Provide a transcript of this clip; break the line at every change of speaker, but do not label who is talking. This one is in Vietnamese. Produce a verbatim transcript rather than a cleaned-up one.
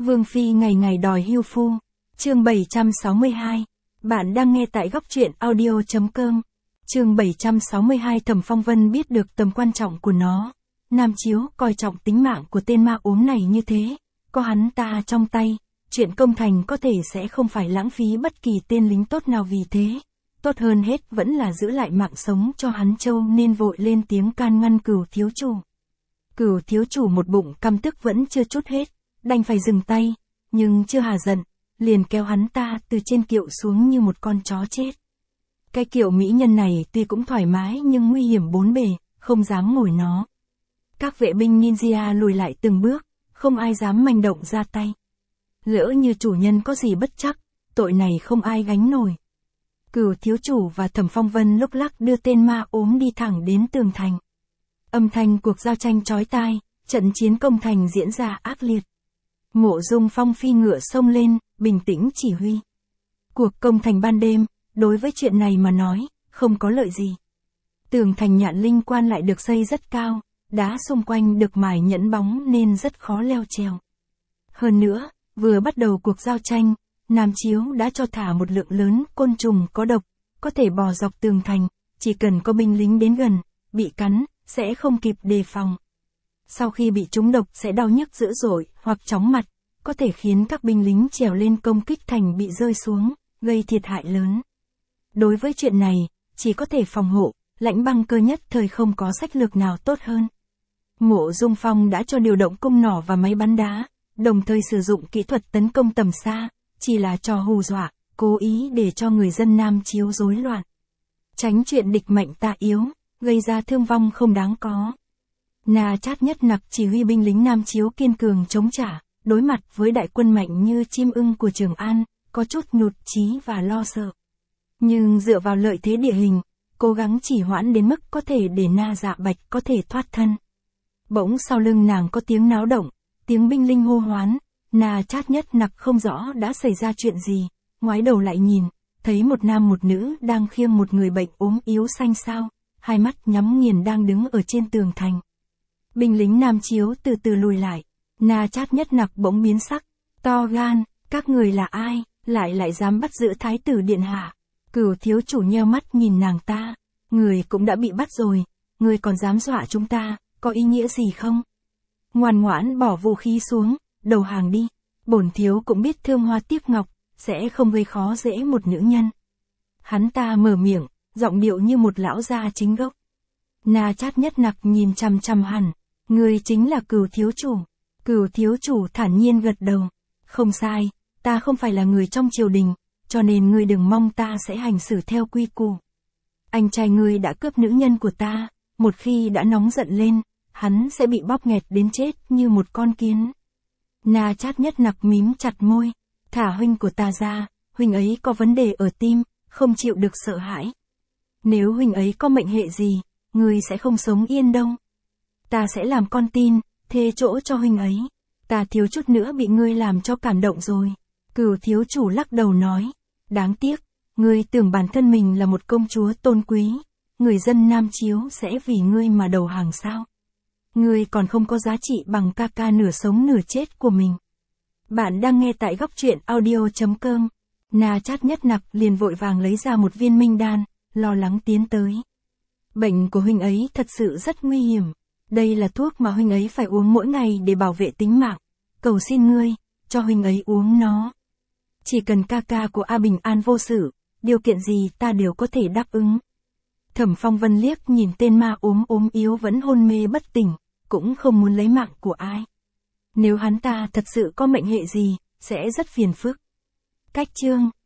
Vương Phi ngày ngày đòi hưu phu. Chương bảy trăm sáu mươi hai. Bạn đang nghe tại góc truyện audio chấm com. Chương bảy trăm sáu mươi hai. Thẩm Phong Vân biết được tầm quan trọng của nó. Nam Chiếu coi trọng tính mạng của tên ma ốm này như thế. Có hắn ta trong tay, chuyện công thành có thể sẽ không phải lãng phí bất kỳ tên lính tốt nào vì thế. Tốt hơn hết vẫn là giữ lại mạng sống cho hắn Châu nên vội lên tiếng can ngăn Cửu thiếu chủ. Cửu thiếu chủ một bụng căm tức vẫn chưa trút hết, đành phải dừng tay, nhưng chưa hà giận, liền kéo hắn ta từ trên kiệu xuống như một con chó chết. Cái kiệu mỹ nhân này tuy cũng thoải mái nhưng nguy hiểm bốn bề, không dám ngồi nó. Các vệ binh ninja lùi lại từng bước, không ai dám manh động ra tay. Lỡ như chủ nhân có gì bất trắc, tội này không ai gánh nổi. Cửu thiếu chủ và Thẩm Phong Vân lúc lắc đưa tên ma ốm đi thẳng đến tường thành. Âm thanh cuộc giao tranh chói tai, trận chiến công thành diễn ra ác liệt. Mộ Dung Phong phi ngựa xông lên, bình tĩnh chỉ huy. Cuộc công thành ban đêm, đối với chuyện này mà nói, không có lợi gì. Tường thành Nhạn Linh Quan lại được xây rất cao, đá xung quanh được mài nhẫn bóng nên rất khó leo trèo. Hơn nữa, vừa bắt đầu cuộc giao tranh, Nam Chiếu đã cho thả một lượng lớn côn trùng có độc, có thể bò dọc tường thành, chỉ cần có binh lính đến gần, bị cắn, sẽ không kịp đề phòng. Sau khi bị trúng độc sẽ đau nhức dữ dội, hoặc chóng mặt, có thể khiến các binh lính trèo lên công kích thành bị rơi xuống, gây thiệt hại lớn. Đối với chuyện này, chỉ có thể phòng hộ, Lãnh Băng Cơ nhất thời không có sách lược nào tốt hơn. Mộ Dung Phong đã cho điều động cung nỏ và máy bắn đá, đồng thời sử dụng kỹ thuật tấn công tầm xa, chỉ là trò hù dọa, cố ý để cho người dân Nam Chiếu rối loạn. Tránh chuyện địch mạnh ta yếu, gây ra thương vong không đáng có. Na Chát Nhất Nặc chỉ huy binh lính Nam Chiếu kiên cường chống trả, đối mặt với đại quân mạnh như chim ưng của Trường An, có chút nhụt chí và lo sợ. Nhưng dựa vào lợi thế địa hình, cố gắng chỉ hoãn đến mức có thể để Na Dạ Bạch có thể thoát thân. Bỗng sau lưng nàng có tiếng náo động, tiếng binh linh hô hoán, Na Chát Nhất Nặc không rõ đã xảy ra chuyện gì, ngoái đầu lại nhìn, thấy một nam một nữ đang khiêng một người bệnh ốm yếu xanh xao, hai mắt nhắm nghiền đang đứng ở trên tường thành. Binh lính Nam Chiếu từ từ lùi lại, Na Chát Nhất Nặc bỗng biến sắc, to gan, các người là ai, lại lại dám bắt giữ thái tử điện hạ. Cửu thiếu chủ nheo mắt nhìn nàng ta, người cũng đã bị bắt rồi, người còn dám dọa chúng ta, có ý nghĩa gì không? Ngoan ngoãn bỏ vũ khí xuống, đầu hàng đi, bổn thiếu cũng biết thương hoa tiếc ngọc, sẽ không gây khó dễ một nữ nhân. Hắn ta mở miệng, giọng điệu như một lão gia chính gốc. Na Chát Nhất Nặc nhìn chằm chằm hẳn, người chính là Cửu thiếu chủ. Cửu thiếu chủ thản nhiên gật đầu, không sai, ta không phải là người trong triều đình, cho nên ngươi đừng mong ta sẽ hành xử theo quy củ. Anh trai ngươi đã cướp nữ nhân của ta, một khi đã nóng giận lên, hắn sẽ bị bóp nghẹt đến chết như một con kiến. Na Chát Nhất Nặc mím chặt môi, thả huynh của ta ra, huynh ấy có vấn đề ở tim, không chịu được sợ hãi. Nếu huynh ấy có mệnh hệ gì, ngươi sẽ không sống yên đâu. Ta sẽ làm con tin, thê chỗ cho huynh ấy. Ta thiếu chút nữa bị ngươi làm cho cảm động rồi. Cửu thiếu chủ lắc đầu nói, đáng tiếc, ngươi tưởng bản thân mình là một công chúa tôn quý, người dân Nam Chiếu sẽ vì ngươi mà đầu hàng sao? Ngươi còn không có giá trị bằng ca ca nửa sống nửa chết của mình. Bạn đang nghe tại góc truyện audio chấm com. Na Chát Nhất Nặc liền vội vàng lấy ra một viên minh đan, lo lắng tiến tới. Bệnh của huynh ấy thật sự rất nguy hiểm. Đây là thuốc mà huynh ấy phải uống mỗi ngày để bảo vệ tính mạng. Cầu xin ngươi, cho huynh ấy uống nó. Chỉ cần ca ca của A bình an vô sự, điều kiện gì ta đều có thể đáp ứng. Thẩm Phong Vân liếc nhìn tên ma ốm ốm yếu vẫn hôn mê bất tỉnh, cũng không muốn lấy mạng của ai. Nếu hắn ta thật sự có mệnh hệ gì, sẽ rất phiền phức. Cách chương